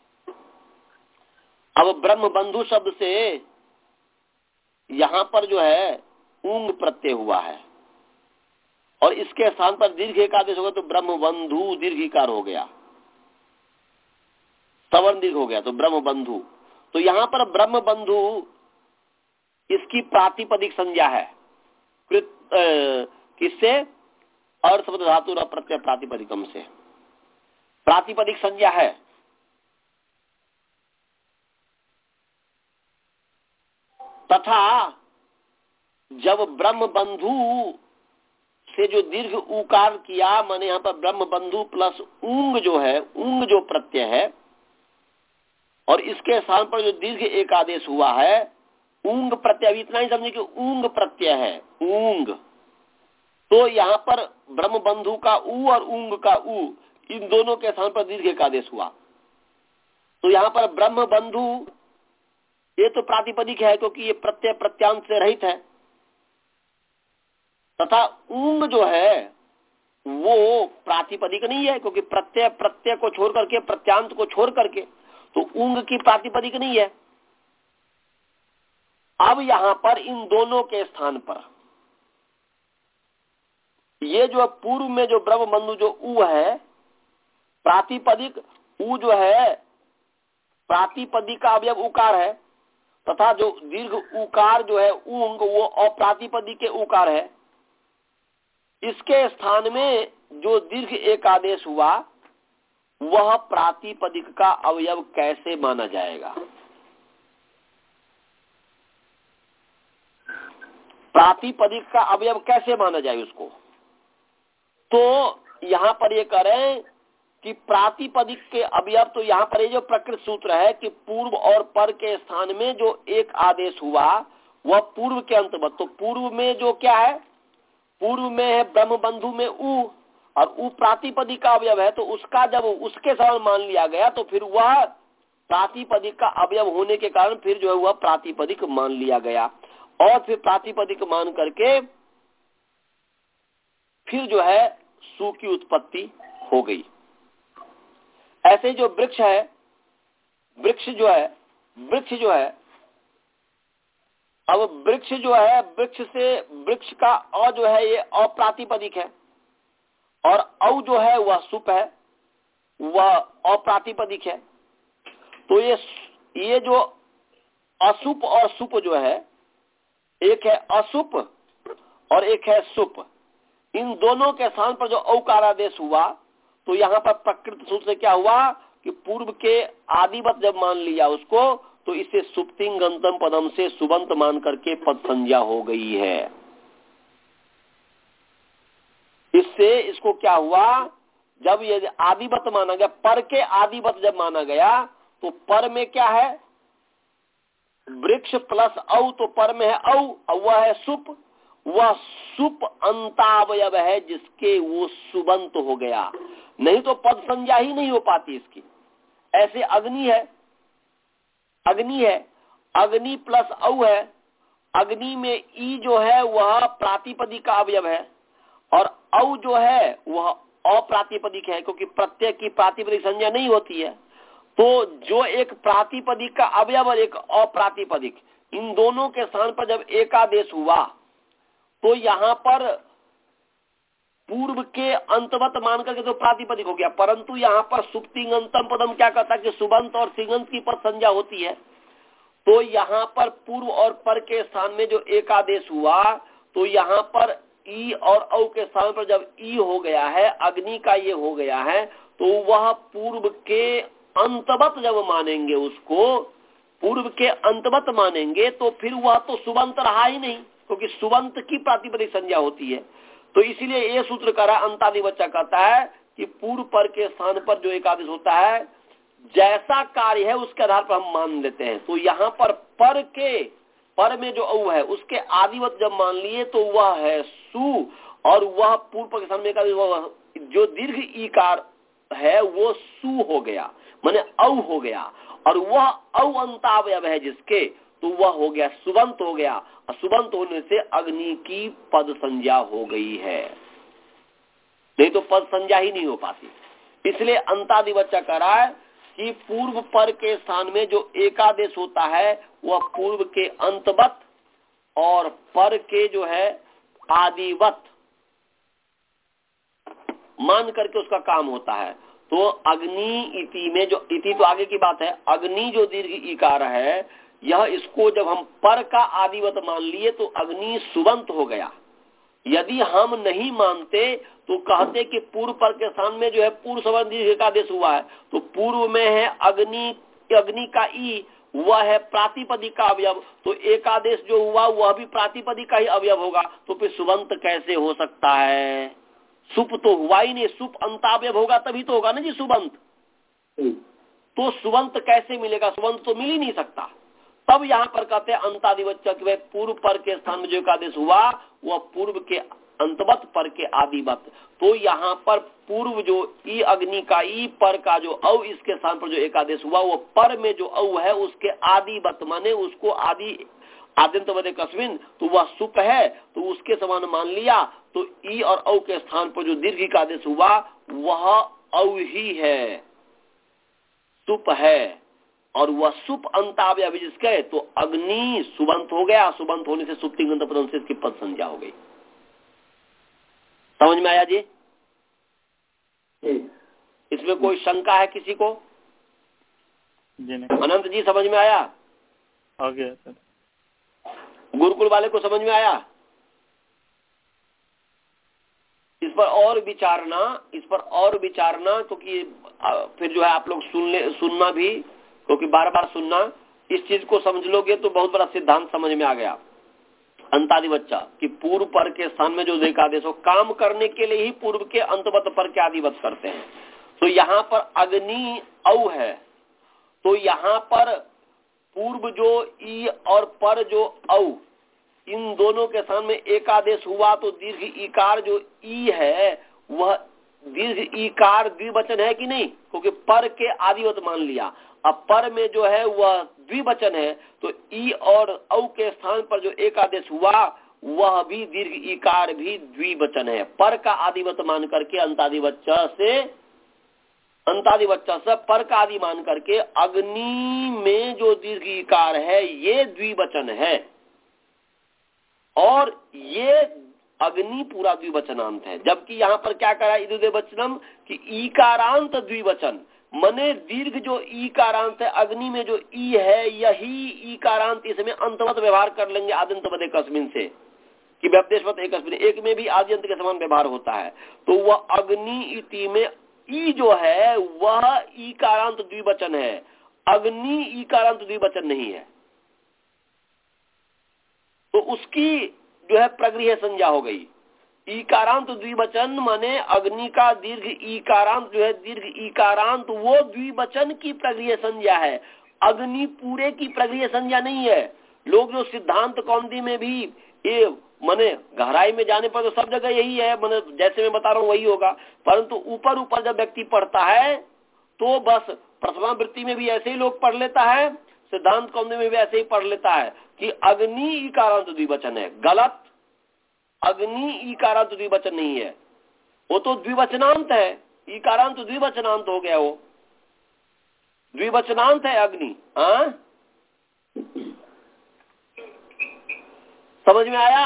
अब ब्रह्म बंधु शब्द से यहाँ पर जो है ऊंग प्रत्यय हुआ है, और इसके स्थान पर दीर्घ एकादेश होगा तो ब्रह्म बंधु दीर्घिकार हो गया, सवर्ण दीर्घ हो गया, तो ब्रह्म बंधु। तो यहाँ पर ब्रह्म बंधु इसकी प्रातिपदिक संज्ञा है, किससे? अर्थ धातु र प्रत्यय प्रातिपदिकम से प्रातिपदिक संज्ञा है। तथा जब ब्रह्म बंधु से जो दीर्घ उकार किया, माने यहाँ पर ब्रह्म बंधु प्लस ऊंग जो है, ऊंग जो प्रत्यय है, और इसके स्थान पर जो दीर्घ एक आदेश हुआ है ऊंग प्रत्यय, अभी इतना ही समझे कि ऊंग प्रत्यय है, ऊंग। तो यहाँ पर ब्रह्म बंधु का ऊ और ऊंग का ऊ, इन दोनों के स्थान पर दीर्घ एक आदेश हुआ। तो यहाँ पर ब्रह्म बंधु ये तो प्रातिपदिक है क्योंकि ये प्रत्यय प्रत्यांत से रहित है, तथा ऊंग जो है वो प्रातिपदिक नहीं है क्योंकि प्रत्यय प्रत्यय को छोड़ करके, प्रत्यांत को छोड़ करके, तो ऊंग की प्रातिपदिक नहीं है। अब यहां पर इन दोनों के स्थान पर ये जो पूर्व में जो ब्रह्म बंधु जो ऊ है, प्रातिपदिक ऊ जो है प्रातिपदिक का अवयव उकार है, तथा जो दीर्घ उकार जो है ऊंग वो अप्रातिपदिक के उकार है। इसके स्थान में जो दीर्घ एक आदेश हुआ वह प्रातिपदिक का अवयव कैसे माना जाएगा? प्रातिपदिक का अवयव कैसे माना जाए उसको? तो यहां पर ये करें कि प्रातिपदिक के अवयव, तो यहां पर ये जो प्रकृत सूत्र है कि पूर्व और पर के स्थान में जो एक आदेश हुआ वह पूर्व के अंतर्गत, तो पूर्व में जो क्या है, पूर्व में है ब्रह्म बंधु में ऊ, और ऊ प्रातिपदिक का अवयव है, तो उसका जब उसके समान मान लिया गया तो फिर वह प्रातिपदिक का अवयव होने के कारण फिर जो है वह प्रातिपदिक मान लिया गया, और फिर प्रातिपदिक मान करके फिर जो है सु की उत्पत्ति हो गई। ऐसे जो वृक्ष है, वृक्ष जो है वृक्ष जो है अब वृक्ष जो है वृक्ष से वृक्ष का अ जो है ये अप्रातिपदिक है, और औ जो है वह सुप है, वह अप्रातिपदिक है। तो ये ये जो असुप और सुप जो है, एक है असुप और एक है सुप, इन दोनों के स्थान पर जो औकार आदेश हुआ तो यहाँ पर प्रकृत सूत्र से क्या हुआ कि पूर्व के आदिवत जब मान लिया उसको, तो इसे सुप्तिंग गंतम पदम से सुबंत मान करके पद संज्ञा हो गई है। इससे इसको क्या हुआ, जब ये आदिवत माना गया, पर के आदिवत जब माना गया तो पर में क्या है, वृक्ष प्लस औ, तो पर में है औ, और वह है सुप, वह सुप अंतावयव है जिसके वो सुबंत हो गया, नहीं तो पद संज्ञा ही नहीं हो पाती इसकी। ऐसे अग्नि है, अग्नि है, अग्नि प्लस औ है, अग्नि में ई जो है वह प्रातिपदिक का अवयव है, और औ जो है वह अप्रातिपदिक है क्योंकि प्रत्यय की प्रातिपदिक संज्ञा नहीं होती है। तो जो एक प्रातिपदिक का अवयव और एक अप्रातिपदिक, इन दोनों के स्थान पर जब एकादेश हुआ तो यहाँ पर पूर्व के अंतवत मान करके तो प्रातिपदिक हो गया, परंतु यहाँ पर सुप्तिंग अंतम पदम क्या कहता है कि सुबंत और सिंगंत की पद संज्ञा होती है। तो यहाँ पर पूर्व और पर के स्थान में जो एकादेश हुआ तो यहाँ पर ई और औ के स्थान पर जब ई हो गया है, अग्नि का ये हो गया है, तो वह पूर्व के अंतवत जब मानेंगे उसको, पूर्व के अंतवत मानेंगे तो फिर वह तो सुबंत रहा ही नहीं क्योंकि सुबंत की प्रातिपदिक संज्ञा होती है। तो इसीलिए ये सूत्र करा अंतादिवच्चा कहता है कि पूर्व पर के स्थान पर जो एकादेश होता है जैसा कार्य है उसके आधार पर हम मान लेते हैं। तो यहाँ पर पर के पर में जो औ है उसके आदिवत जब मान लिए तो वह है सु, और वह पूर्व पर के स्थान में एकादेश जो दीर्घ ईकार है वो सु हो गया, माने औ हो गया, और वह औ अंतावयव है जिसके, तो वह हो गया सुबंत हो गया, और सुबंत होने से अग्नि की पद संज्ञा हो गई है, नहीं तो पद संज्ञा ही नहीं हो पाती। इसलिए अंतादिवच्चा कह रहा है कि पूर्व पर के स्थान में जो एकादेश होता है वह पूर्व के अंतवत और पर के जो है आदिवत मान करके उसका काम होता है। तो अग्नि इति में जो इति तो आगे की बात है, अग्नि जो दीर्घ इकार है यह, इसको जब हम पर का आदिवत मान लिए तो अग्नि सुबंत हो गया। यदि हम नहीं मानते तो कहते कि पूर्व पर के स्थान में जो है पूर्व सवर्ण दीर्घ का आदेश हुआ है, तो पूर्व में है अग्नि, अग्नि का ई, वह है प्रातिपदिक का अवयव, तो एकादेश जो हुआ वह भी प्रातिपदिक का ही अवयव होगा, तो फिर सुबंत कैसे हो सकता है? सुप तो हुआ ही नहीं, सुप अंतावयव होगा तभी तो होगा ना जी सुबंत। तो सुबंत कैसे मिलेगा? सुबंत तो मिल ही नहीं सकता। तब यहाँ पर कहते हैं अंतादिवच्च, पूर्व पर के स्थान में जो एकादेश हुआ वह पूर्व के अंतवत पर के आदिवत। तो यहाँ पर पूर्व जो ई अग्नि का ई पर का जो औ इसके स्थान पर जो एकादेश हुआ वो पर में जो औ है उसके आदिवत, माने उसको आदि आद्यंत वदे कस्मिन, तो वह सुप है तो उसके समान मान लिया। तो ई और औ के स्थान पर जो दीर्घ एकादेश हुआ वह औ ही है, सुप है, और वह सुप अंतावयव जिसके, तो अग्नि सुबंत हो गया। सुबंत होने से सुप्तिंगंत पदम से इसकी पद संज्ञा हो गई। समझ में आया जी? इसमें कोई शंका है किसी को? जी नहीं। अनंत जी समझ में आया? आ गया सर। गुरुकुल वाले को समझ में आया? इस पर और विचारना, इस पर और विचारना, क्योंकि फिर जो है आप लोग सुन ले, सुनना भी, क्योंकि बार बार सुनना, इस चीज को समझ लोगे तो बहुत बड़ा सिद्धांत समझ में आ गया। अंतादिवच्चा कि पूर्व पर के स्थान में जो एकादेश हो, काम करने के लिए ही पूर्व के अंतवत पर के आदिवत करते हैं। तो यहाँ पर अग्नि औ है, तो यहाँ पर पूर्व जो ई और पर जो औ, इन दोनों के स्थान में एकादेश हुआ, तो दीर्घ ईकार जो ई है वह दीर्घ ईकार द्विवचन है कि नहीं? क्योंकि पर के आदिवत मान लिया। अब पर में जो है वह द्विवचन है, तो ई और औ के स्थान पर जो एकादेश हुआ वह भी दीर्घ ईकार भी द्विवचन है। पर का आदिवत मान करके अंतादिवच्च से अंतादिवच्च से पर का आदि मान करके अग्नि में जो दीर्घ ईकार है ये द्विवचन है, और ये अग्नि पूरा द्विवचनांत है। जबकि यहाँ पर क्या करा इदुद्वचनम कि ईकारांत द्विवचन, मने दीर्घ जो ईकारांत है, अग्नि में जो ई है यही ईकारांत, इसमें अंतवत व्यवहार कर लेंगे आद्यंत वदे कस्मिन से, कि व्यपदेशवत एकस्मिन, एक में भी आद्यंत के समान व्यवहार होता है। तो वह अग्नि इति में ई जो है वह ईकारांत द्विवचन है, अग्नि ईकारांत द्विवचन नहीं है। तो उसकी जो है प्रगृह्य संज्ञा हो गई। ईकारांत द्विवचन माने अग्नि का दीर्घ ईकारांत जो है दीर्घ ईकारांत वो द्विवचन की प्रगृह्य संज्ञा है, अग्नि पूरे की प्रगृह्य संज्ञा नहीं है। लोग जो सिद्धांत कौमुदी में भी ये माने गहराई में जाने पर तो सब जगह यही है, माने जैसे मैं बता रहा हूँ वही होगा, परंतु ऊपर ऊपर जब व्यक्ति पढ़ता है तो बस प्रथमा वृत्ति में भी ऐसे ही लोग पढ़ लेता है, सिद्धांत कौमुदी में भी ऐसे ही पढ़ लेता है कि अग्नि ईकारांत द्विवचन है। गलत, अग्नि ईकारांत द्विवचन नहीं है, वो तो द्विवचनांत है। ईकारांत द्विवचनांत हो गया, वो द्विवचनांत है अग्नि। हाँ समझ में आया?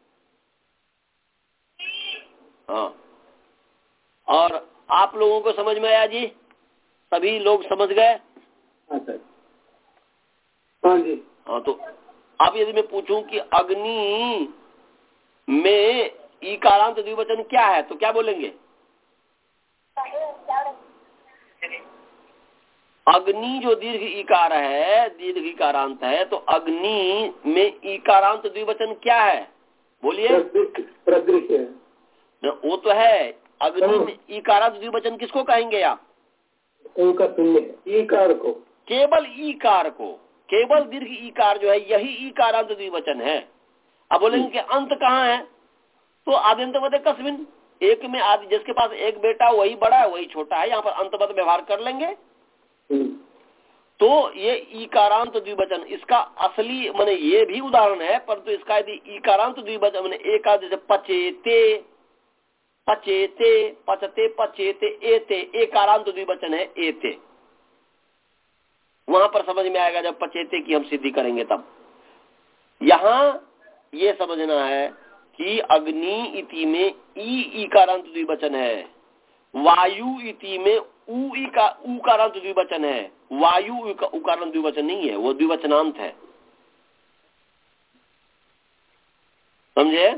हाँ, और आप लोगों को समझ में आया जी? सभी लोग समझ गए? हाँ जी। हाँ, तो अब यदि मैं पूछूं कि अग्नि में ईकारांत द्विवचन क्या है, तो क्या बोलेंगे? अग्नि जो दीर्घ ईकार है, दीर्घ ईकारांत है, तो अग्नि में ईकारांत द्विवचन क्या है? बोलिए। प्रदृश्य। वो तो है, अग्नि में ईकारांत द्विवचन किसको कहेंगे आप? ईकार को, केवल ईकार को, केवल दीर्घ ईकार जो है यही ईकारांत द्विवचन है। अब बोलेंगे कि अंत कहाँ है, तो आद्यंत वदे कस्मिन, एक में आदि, जिसके पास एक बेटा वही बड़ा है वही छोटा है, यहाँ पर अंतवत व्यवहार कर लेंगे। तो ये ईकारांत द्विवचन, इसका असली माने ये भी उदाहरण है, परंतु इसका यदि ईकारांत द्विवचन माने एक जैसे पचेते पचेते पचते पचेते एते, एकारांत द्विवचन है एते, वहां पर समझ में आएगा जब पचेते की हम सिद्धि करेंगे तब। यहाँ ये समझना है कि अग्नि इति में ई ईकारांत द्विवचन है, वायु इति में उ का उकारांत द्विवचन है, वायु उकारांत द्विवचन नहीं है, वो द्विवचनांत है। समझे?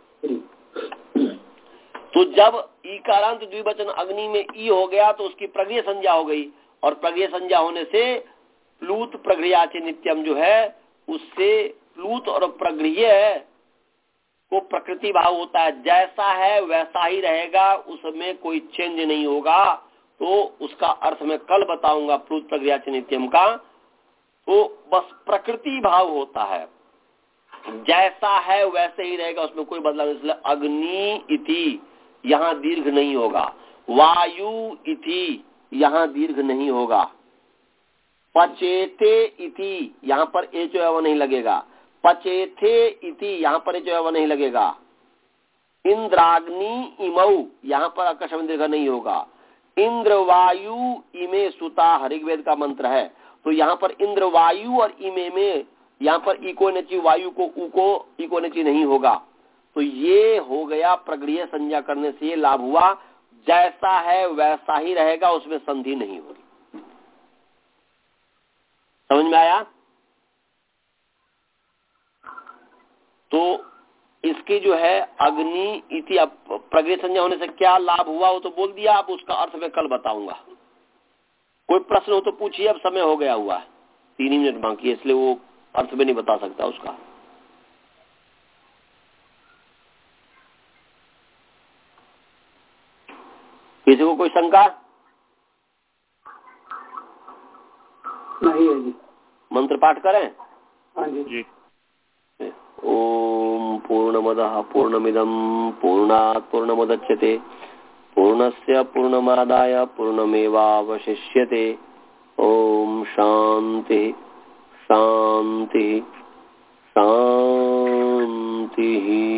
तो जब ईकारांत द्विवचन अग्नि में ई हो गया तो उसकी प्रगृह्य संज्ञा हो गई, और प्रगृह्य संज्ञा होने से प्लूत प्रगृह्या च नित्यम जो है उससे प्लूत और प्रगृह्य को प्रकृति भाव होता है, जैसा है वैसा ही रहेगा, उसमें कोई चेंज नहीं होगा। तो उसका अर्थ मैं कल बताऊंगा प्लूत प्रगृह्या च नित्यम का। तो बस प्रकृति भाव होता है, जैसा है वैसे ही रहेगा, उसमें कोई बदलाव नहीं। इसलिए अग्नि इति यहाँ दीर्घ नहीं होगा, वायु इति यहाँ दीर्घ नहीं होगा, पचेते इति यहाँ पर ए जो है वो नहीं लगेगा, पचेथे इति यहाँ पर ए जो है वो नहीं लगेगा, इंद्राग्नि इमऊ यहाँ पर आकर्षण दीर्घ नहीं होगा, इंद्र वायु इमे सुता ऋग्वेद का मंत्र है। तो यहाँ पर इंद्र वायु और इमे में यहाँ पर इको नेची वायु को उ को इको नेची नहीं होगा। तो ये हो गया प्रगृह्य संज्ञा करने से ये लाभ हुआ, जैसा है वैसा ही रहेगा, उसमें संधि नहीं होगी। समझ में आया? तो इसकी जो है अग्नि इति प्रगृह्य संज्ञा होने से क्या लाभ हुआ वो तो बोल दिया, अब उसका अर्थ मैं कल बताऊंगा। कोई प्रश्न हो तो पूछिए, अब समय हो गया हुआ है, तीन ही मिनट बाकी है, इसलिए वो अर्थ में नहीं बता सकता उसका। किसी को कोई शंका? नहीं है जी। मंत्र पाठ करें? हाँ जी जी। ओम पूर्णमदः पूर्णमिदं पूर्णात् पूर्णमुदच्यते पूर्णस्य पूर्णमादाय पूर्णमेवावशिष्यते। ओम शांति शांति शांति।